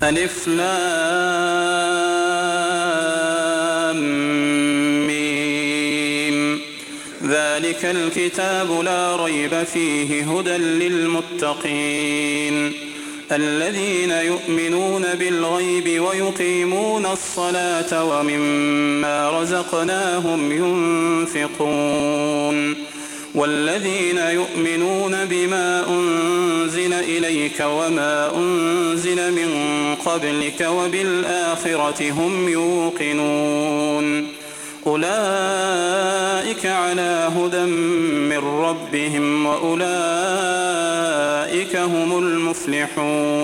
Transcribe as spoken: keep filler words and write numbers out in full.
ألف لام ميم ذلك الكتاب لا ريب فيه هدى للمتقين الذين يؤمنون بالغيب ويقيمون الصلاة ومما رزقناهم ينفقون والذين يؤمنون بما أنزل إليك وما أنزل من قبلك وبالآخرة هم يوقنون أولئك على هدى من ربهم وأولئك هم المفلحون.